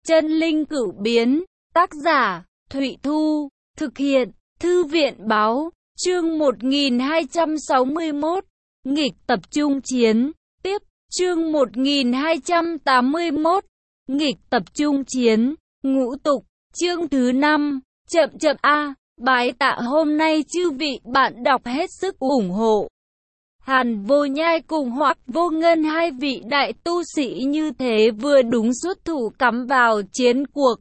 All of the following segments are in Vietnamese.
Chân linh cửu biến, tác giả, Thụy Thu, thực hiện, Thư viện báo, chương 1261, nghịch tập trung chiến, tiếp, chương 1281, nghịch tập trung chiến, ngũ tục, chương thứ 5, chậm chậm a, bái tạ hôm nay chư vị bạn đọc hết sức ủng hộ. Hàn Vô Nhai cùng Hoắc Vô Ngân hai vị đại tu sĩ như thế vừa đúng xuất thủ cắm vào chiến cuộc.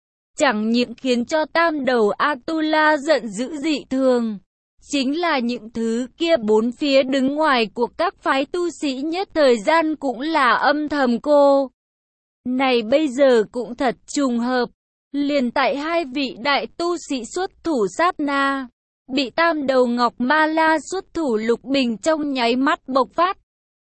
Chẳng những khiến cho tam đầu Atula giận dữ dị thường, chính là những thứ kia bốn phía đứng ngoài cuộc các phái tu sĩ nhất thời gian cũng là âm thầm cô. Này bây giờ cũng thật trùng hợp, liền tại hai vị đại tu sĩ xuất thủ sát na, bị tam đầu Ngọc Ma La xuất thủ lục bình trong nháy mắt bộc phát.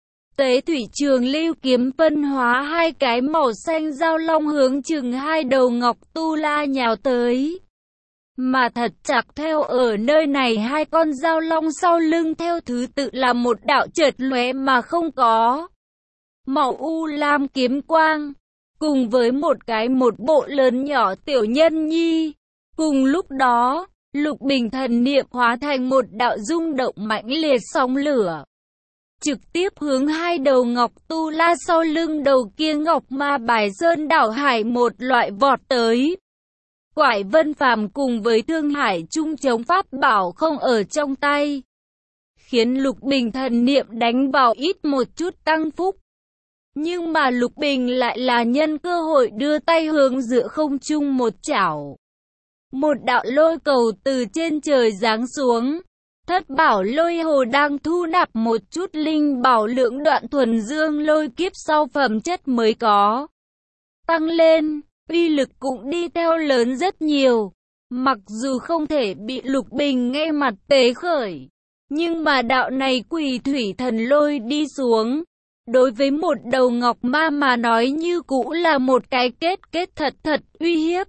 Tế thủy trường lưu kiếm phân hóa hai cái màu xanh giao long hướng chừng hai đầu Ngọc Tu La nhào tới. Mà thật chặt theo ở nơi này hai con giao long sau lưng theo thứ tự là một đạo chợt lóe mà không có màu u lam kiếm quang, cùng với một bộ lớn nhỏ tiểu nhân nhi. Cùng lúc đó, lục bình thần niệm hóa thành một đạo rung động mãnh liệt sóng lửa, trực tiếp hướng hai đầu Ngọc Tu La sau lưng đầu kia Ngọc Ma Bài Sơn đảo hải một loại vọt tới. Quải Vân Phàm cùng với Thương Hải Trung chống pháp bảo không ở trong tay, khiến lục bình thần niệm đánh vào ít một chút tăng phúc. Nhưng mà lục bình lại là nhân cơ hội đưa tay hướng giữa không trung một chảo. Một đạo lôi cầu từ trên trời giáng xuống. Thất bảo lôi hồ đang thu nạp một chút linh bảo lượng đoạn thuần dương lôi kiếp sau phẩm chất mới có tăng lên, uy lực cũng đi theo lớn rất nhiều. Mặc dù không thể bị lục bình ngay mặt tế khởi, nhưng mà đạo này quỷ thủy thần lôi đi xuống, đối với một đầu Ngọc Ma mà nói như cũ là một cái kết thật uy hiếp.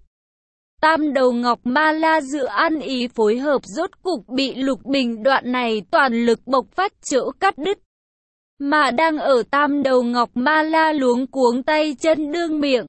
Tam đầu Ngọc Ma La dự ăn ý phối hợp rốt cục bị lục bình đoạn này toàn lực bộc phát chỗ cắt đứt. Mà đang ở tam đầu Ngọc Ma La luống cuống tay chân đương miệng,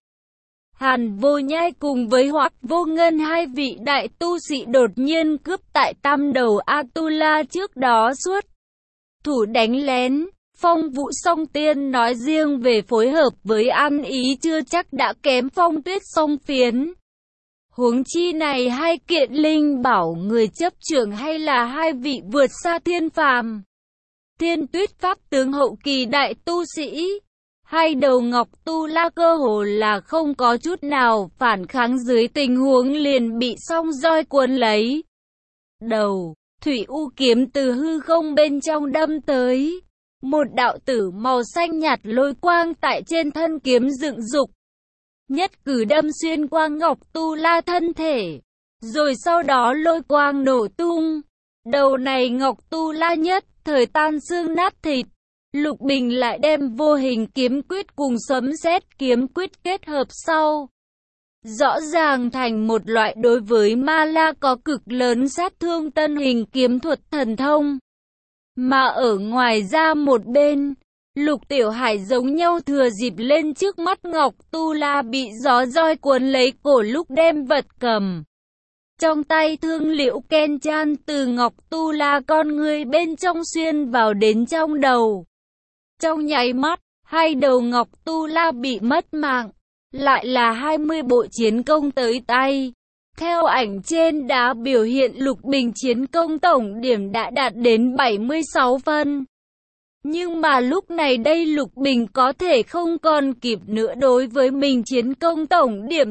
Hàn Vô Nhai cùng với Hoắc Vô Ngân hai vị đại tu sĩ đột nhiên cướp tại tam đầu Atula trước đó suốt thủ đánh lén. Phong Vũ Song Tiên nói riêng về phối hợp với ăn ý chưa chắc đã kém Phong Tuyết Song Phiến. Huống chi này hai kiện linh bảo người chấp trưởng hay là hai vị vượt xa thiên phàm. Thiên Tuyết Pháp tướng hậu kỳ đại tu sĩ, hai đầu Ngọc Tu La cơ hồ là không có chút nào phản kháng dưới tình huống liền bị song roi cuốn lấy. Đầu, thủy u kiếm từ hư không bên trong đâm tới. Một đạo tử màu xanh nhạt lôi quang tại trên thân kiếm dựng dục. Nhất cử đâm xuyên qua Ngọc Tu La thân thể, rồi sau đó lôi quang nổ tung. Đầu này Ngọc Tu La nhất thời tan xương nát thịt. Lục bình lại đem vô hình kiếm quyết cùng sấm sét kiếm quyết kết hợp sau, rõ ràng thành một loại đối với Ma La có cực lớn sát thương tân hình kiếm thuật thần thông. Mà ở ngoài ra một bên, Lục Tiểu Hải giống nhau thừa dịp lên trước mắt Ngọc Tu La bị gió roi cuốn lấy cổ lúc đem vật cầm trong tay thương liễu ken chan từ Ngọc Tu La con người bên trong xuyên vào đến trong đầu. Trong nháy mắt, hai đầu Ngọc Tu La bị mất mạng, lại là 20 bộ chiến công tới tay. Theo ảnh trên đã biểu hiện lục bình chiến công tổng điểm đã đạt đến 76 phân. Nhưng mà lúc này đây lục bình có thể không còn kịp nữa đối với mình chiến công tổng điểm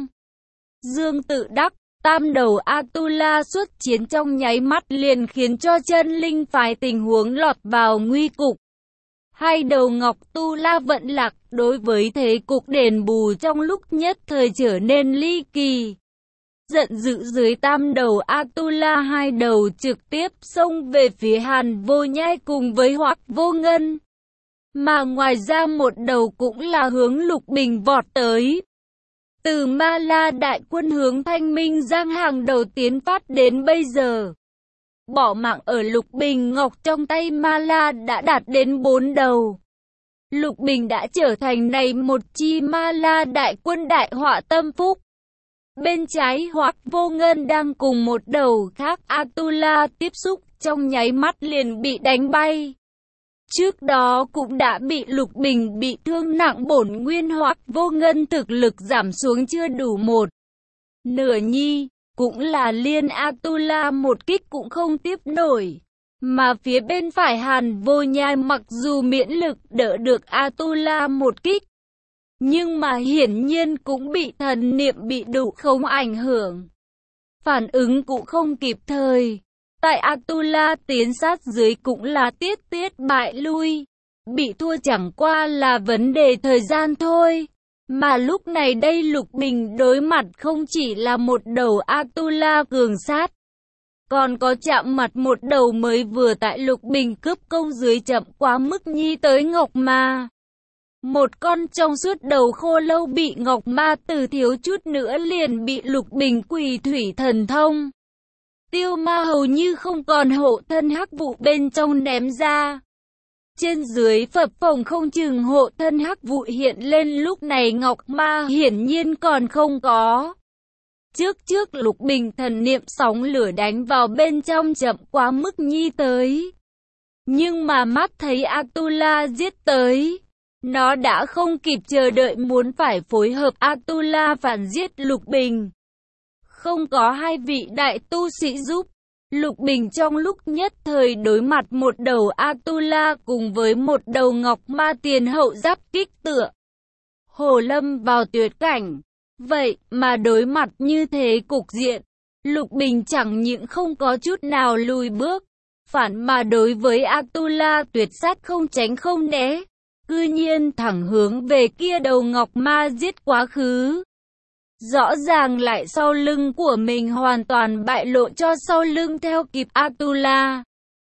Dương tự đắc, tam đầu Atula xuất chiến trong nháy mắt liền khiến cho chân linh phái tình huống lọt vào nguy cục. Hai đầu Ngọc Tu La vận lạc đối với thế cục đền bù trong lúc nhất thời trở nên ly kỳ. Giận dữ dưới tam đầu Atula hai đầu trực tiếp xông về phía Hàn Vô Nhai cùng với Hoắc Vô Ngân. Mà ngoài ra một đầu cũng là hướng lục bình vọt tới. Từ Ma La đại quân hướng Thanh Minh Giang hàng đầu tiến phát đến bây giờ, bỏ mạng ở lục bình ngọc trong tay Ma La đã đạt đến 4 đầu. Lục Bình đã trở thành này một chi ma la đại quân đại họa tâm phúc. Bên trái Hoắc Vô Ngân đang cùng một đầu khác Atula tiếp xúc, trong nháy mắt liền bị đánh bay. Trước đó cũng đã bị Lục Bình bị thương nặng, bổn nguyên Hoắc Vô Ngân thực lực giảm xuống chưa đủ một nửa nhi, cũng là liên Atula một kích cũng không tiếp nổi. Mà phía bên phải Hàn Vô Nhai mặc dù miễn lực đỡ được Atula một kích, nhưng mà hiển nhiên cũng bị thần niệm bị đủ không ảnh hưởng. Phản ứng cũng không kịp thời. Tại Atula tiến sát dưới cũng là tiết bại lui. Bị thua chẳng qua là vấn đề thời gian thôi. Mà lúc này đây Lục Bình đối mặt không chỉ là một đầu Atula cường sát, còn có chạm mặt một đầu mới vừa tại Lục Bình cướp công dưới chậm quá mức nhi tới Ngọc Ma. Một con trong suốt đầu khô lâu bị Ngọc Ma từ thiếu chút nữa liền bị Lục Bình quỷ thủy thần thông. Tiêu Ma hầu như không còn hộ thân hắc vụ bên trong ném ra. Trên dưới phập phồng không chừng hộ thân hắc vụ hiện lên, lúc này Ngọc Ma hiển nhiên còn không có. Trước Lục Bình thần niệm sóng lửa đánh vào bên trong chậm quá mức nhi tới. Nhưng mà mắt thấy Atula giết tới, nó đã không kịp chờ đợi muốn phải phối hợp Atula phản giết Lục Bình. Không có hai vị đại tu sĩ giúp, Lục Bình trong lúc nhất thời đối mặt một đầu Atula cùng với một đầu Ngọc Ma tiền hậu giáp kích tựa hồ lâm vào tuyệt cảnh. Vậy mà đối mặt như thế cục diện, Lục Bình chẳng những không có chút nào lùi bước, phản mà đối với Atula tuyệt sát không tránh không né, cư nhiên thẳng hướng về kia đầu Ngọc Ma giết quá khứ. Rõ ràng lại sau lưng của mình hoàn toàn bại lộ cho sau lưng theo kịp Atula.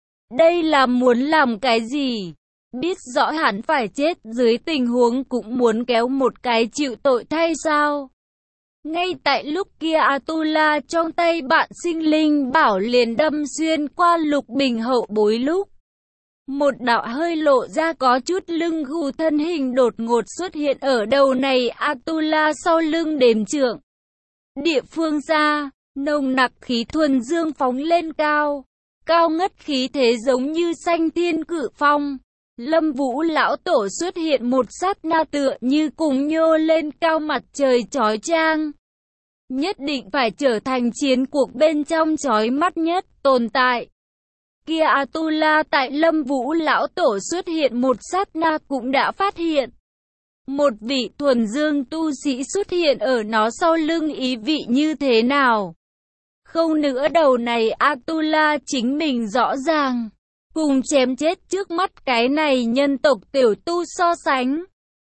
Đây là muốn làm cái gì? Biết rõ hẳn phải chết dưới tình huống cũng muốn kéo một cái chịu tội thay sao? Ngay tại lúc kia Atula trong tay bạn sinh linh bảo liền đâm xuyên qua Lục Bình hậu bối lúc. Một đạo hơi lộ ra có chút lưng gù thân hình đột ngột xuất hiện ở đầu này Atula sau lưng đền trượng. Địa phương xa, nồng nặc khí thuần dương phóng lên cao. Cao ngất khí thế giống như sanh thiên cự phong. Lâm Vũ lão tổ xuất hiện một sát na tựa như cùng nhô lên cao mặt trời chói chang. Nhất định phải trở thành chiến cuộc bên trong chói mắt nhất tồn tại. Kia Atula tại Lâm Vũ lão tổ xuất hiện một sát na cũng đã phát hiện. Một vị thuần dương tu sĩ xuất hiện ở nó sau lưng ý vị như thế nào? Không nữa đầu này Atula chính mình rõ ràng. Cùng chém chết trước mắt cái này nhân tộc tiểu tu so sánh.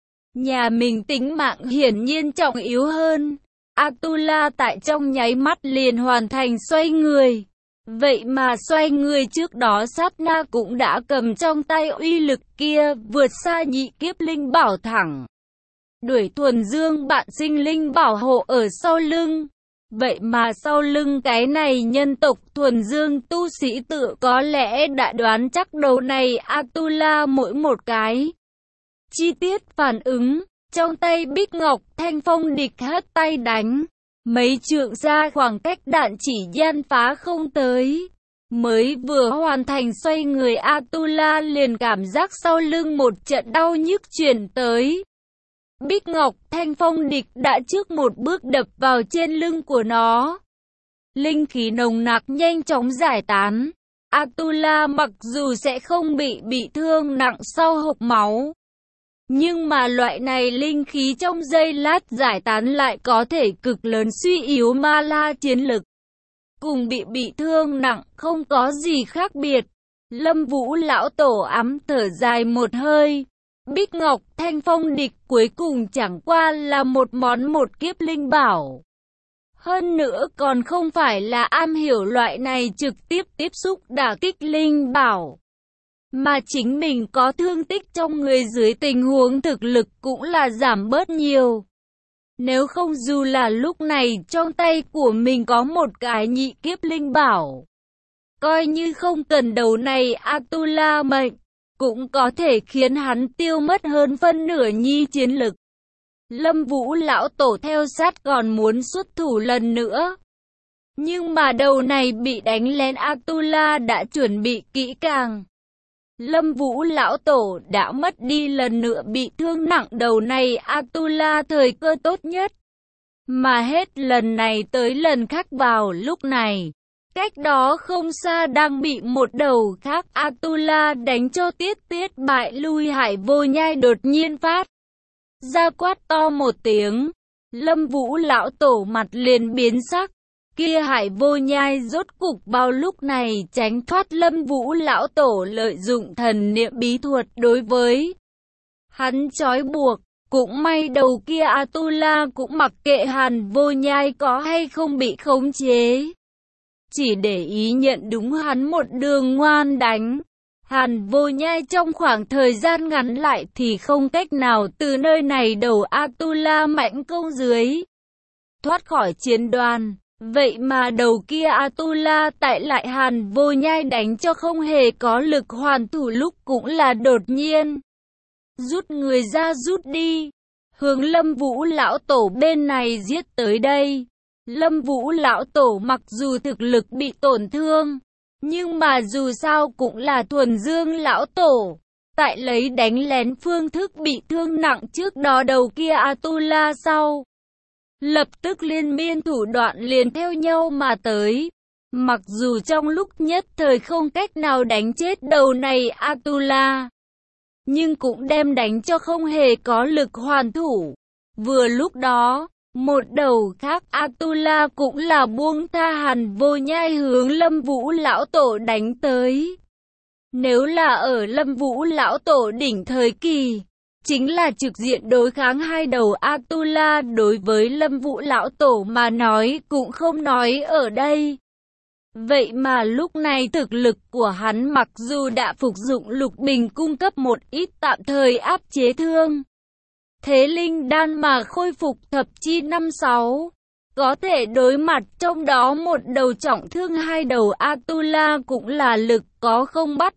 Nhà mình tính mạng hiển nhiên trọng yếu hơn. Atula tại trong nháy mắt liền hoàn thành xoay người. Vậy mà xoay người trước đó sát na cũng đã cầm trong tay uy lực kia vượt xa nhị kiếp linh bảo thẳng. Đuổi thuần dương bạn sinh linh bảo hộ ở sau lưng. Vậy mà sau lưng cái này nhân tộc thuần dương tu sĩ tự có lẽ đã đoán chắc đầu này Atula mỗi một cái chi tiết phản ứng. Trong tay Bích Ngọc Thanh Phong địch hất tay đánh. Mấy trượng ra khoảng cách đạn chỉ gian phá không tới. Mới vừa hoàn thành xoay người Atula liền cảm giác sau lưng một trận đau nhức truyền tới. Bích Ngọc Thanh Phong địch đã trước một bước đập vào trên lưng của nó. Linh khí nồng nặc nhanh chóng giải tán. Atula mặc dù sẽ không bị thương nặng sau hộc máu, nhưng mà loại này linh khí trong giây lát giải tán lại có thể cực lớn suy yếu ma la chiến lực. Cùng bị thương nặng không có gì khác biệt. Lâm Vũ lão tổ ấm thở dài một hơi. Bích Ngọc Thanh Phong địch cuối cùng chẳng qua là một món một kiếp linh bảo. Hơn nữa còn không phải là am hiểu loại này trực tiếp tiếp xúc đả kích linh bảo. Mà chính mình có thương tích trong người dưới tình huống thực lực cũng là giảm bớt nhiều. Nếu không dù là lúc này trong tay của mình có một cái nhị kiếp linh bảo, coi như không cần đầu này Atula mệnh, cũng có thể khiến hắn tiêu mất hơn phân nửa nhi chiến lực. Lâm Vũ lão tổ theo sát còn muốn xuất thủ lần nữa. Nhưng mà đầu này bị đánh lén, Atula đã chuẩn bị kỹ càng. Lâm Vũ lão tổ đã mất đi lần nữa bị thương nặng, đầu này Atula thời cơ tốt nhất. Mà hết lần này tới lần khác vào lúc này, cách đó không xa đang bị một đầu khác Atula đánh cho tiết tiết bại lui. Hải Vô Nhai đột nhiên phát ra quát to một tiếng. Lâm Vũ lão tổ mặt liền biến sắc. Kia Hải Vô Nhai rốt cục vào lúc này tránh thoát Lâm Vũ lão tổ lợi dụng thần niệm bí thuật đối với hắn trói buộc. Cũng may đầu kia Atula cũng mặc kệ Hàn Vô Nhai có hay không bị khống chế, chỉ để ý nhận đúng hắn một đường ngoan đánh. Hàn Vô Nhai trong khoảng thời gian ngắn lại thì không cách nào từ nơi này đầu Atula mãnh công dưới thoát khỏi chiến đoàn. Vậy mà đầu kia Atula tại lại Hàn Vô Nhai đánh cho không hề có lực hoàn thủ, lúc cũng là đột nhiên rút người ra rút đi, hướng Lâm Vũ lão tổ bên này giết tới đây. Lâm Vũ lão tổ mặc dù thực lực bị tổn thương, nhưng mà dù sao cũng là thuần dương lão tổ, tại lấy đánh lén phương thức bị thương nặng trước đó đầu kia Atula sau. Lập tức liên miên thủ đoạn liền theo nhau mà tới. Mặc dù trong lúc nhất thời không cách nào đánh chết đầu này Atula, nhưng cũng đem đánh cho không hề có lực hoàn thủ. Vừa lúc đó, một đầu khác Atula cũng là buông tha Hàn Vô Nhai hướng Lâm Vũ lão tổ đánh tới. Nếu là ở Lâm Vũ lão tổ đỉnh thời kỳ, chính là trực diện đối kháng hai đầu Atula, đối với Lâm Vũ lão tổ mà nói cũng không nói ở đây. Vậy mà lúc này thực lực của hắn mặc dù đã phục dụng lục bình cung cấp một ít tạm thời áp chế thương thế linh đan mà khôi phục thập chi 5-6, có thể đối mặt trong đó một đầu trọng thương hai đầu Atula cũng là lực có không bắt.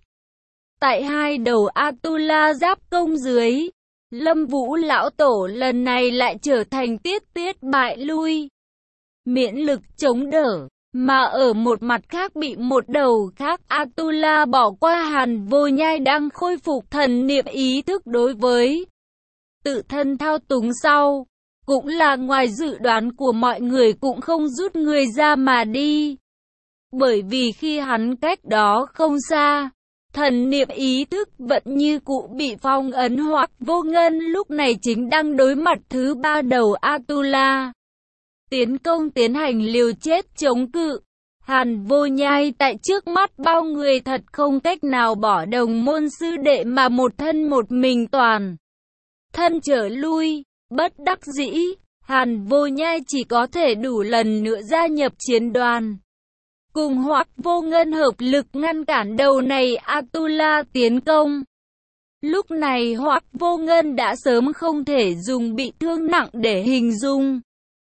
Tại hai đầu Atula giáp công dưới, Lâm Vũ lão tổ lần này lại trở thành tiết tiết bại lui, miễn lực chống đỡ. Mà ở một mặt khác bị một đầu khác Atula bỏ qua, Hàn Vô Nhai đang khôi phục thần niệm ý thức đối với tự thân thao túng sau, cũng là ngoài dự đoán của mọi người, cũng không rút người ra mà đi. Bởi vì khi hắn cách đó không xa, thần niệm ý thức vẫn như cũ bị phong ấn. Hoặc Vô Ngân lúc này chính đang đối mặt thứ ba đầu Atula, tiến công tiến hành liều chết chống cự. Hàn Vô Nhai tại trước mắt bao người thật không cách nào bỏ đồng môn sư đệ mà một thân một mình toàn thân trở lui. Bất đắc dĩ, Hàn Vô Nhai chỉ có thể đủ lần nữa gia nhập chiến đoàn, cùng Hoặc Vô Ngân hợp lực ngăn cản đầu này Atula tiến công. Lúc này Hoặc Vô Ngân đã sớm không thể dùng bị thương nặng để hình dung.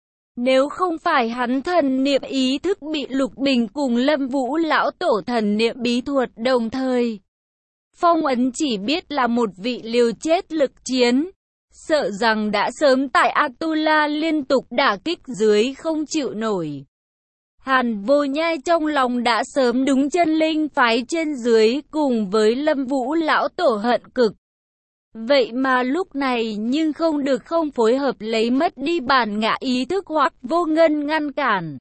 Nếu không phải hắn thần niệm ý thức bị lục bình cùng Lâm Vũ lão tổ thần niệm bí thuật đồng thời phong ấn, chỉ biết là một vị liều chết lực chiến, sợ rằng đã sớm tại Atula liên tục đả kích dưới không chịu nổi. Hàn Vô Nhai trong lòng đã sớm đúng chân linh phái trên dưới cùng với Lâm Vũ lão tổ hận cực. Vậy mà lúc này nhưng không được không phối hợp lấy mất đi bản ngã ý thức Hoặc Vô Ngân ngăn cản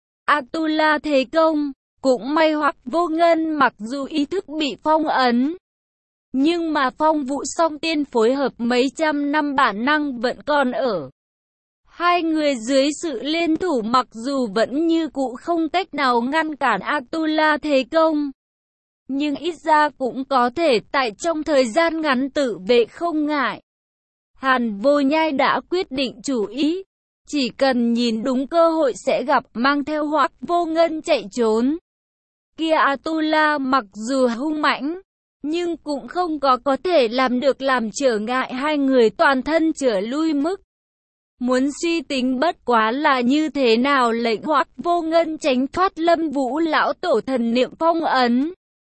Atula thế công. Cũng may Hoặc Vô Ngân mặc dù ý thức bị phong ấn, nhưng mà Phong Vũ Song Tiên phối hợp mấy trăm năm bản năng vẫn còn ở. Hai người dưới sự liên thủ mặc dù vẫn như cũ không cách nào ngăn cản Atula thế công, nhưng ít ra cũng có thể tại trong thời gian ngắn tự vệ không ngại. Hàn Vô Nhai đã quyết định chủ ý, chỉ cần nhìn đúng cơ hội sẽ gặp, mang theo Hoặc Vô Ngân chạy trốn. Kia Atula mặc dù hung mãnh, nhưng cũng không có thể làm được làm trở ngại hai người toàn thân trở lui mức. Muốn suy tính bất quá là như thế nào lệnh Hoặc Vô Ngân tránh thoát Lâm Vũ lão tổ thần niệm phong ấn,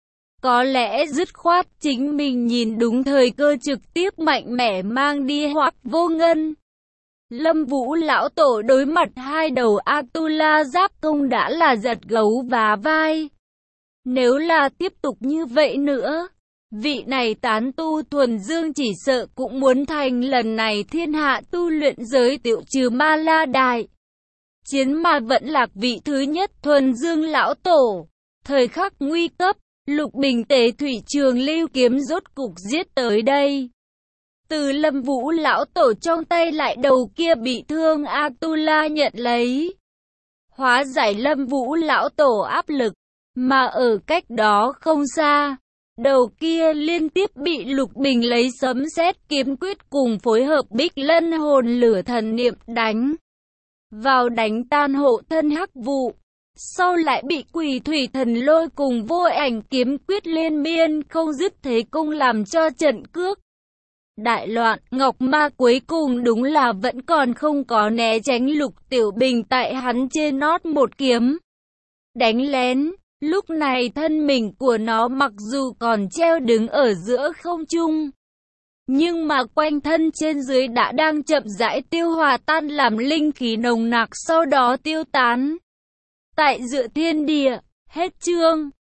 Có lẽ dứt khoát chính mình nhìn đúng thời cơ trực tiếp mạnh mẽ mang đi Hoắc Vô Ngân. Lâm Vũ lão tổ đối mặt hai đầu Atula giáp công đã là giật gấu và vai. Nếu là tiếp tục như vậy nữa, vị này tán tu thuần dương chỉ sợ cũng muốn thành lần này thiên hạ tu luyện giới tiểu trừ ma la đại chiến mà vẫn lạc vị thứ nhất thuần dương lão tổ. Thời khắc nguy cấp, Lục Bình Tế Thủy Trường Lưu kiếm rốt cục giết tới đây. Từ Lâm Vũ lão tổ trong tay lại đầu kia bị thương Atula nhận lấy. Hóa giải Lâm Vũ lão tổ áp lực, mà ở cách đó không xa, đầu kia liên tiếp bị Lục Bình lấy sấm sét kiếm quyết cùng phối hợp Bích Lân hồn lửa thần niệm đánh vào đánh tan hộ thân hắc vụ. Sau lại bị Quỷ Thủy Thần Lôi cùng Vô Ảnh kiếm quyết liên miên không dứt thế công làm cho trận cước đại loạn. Ngọc Ma cuối cùng đúng là vẫn còn không có né tránh Lục Tiểu Bình tại hắn trên nót một kiếm đánh lén. Lúc này thân mình của nó mặc dù còn treo đứng ở giữa không trung, nhưng mà quanh thân trên dưới đã đang chậm rãi tiêu hòa tan làm linh khí nồng nặc sau đó tiêu tán tại giữa thiên địa. Hết chương.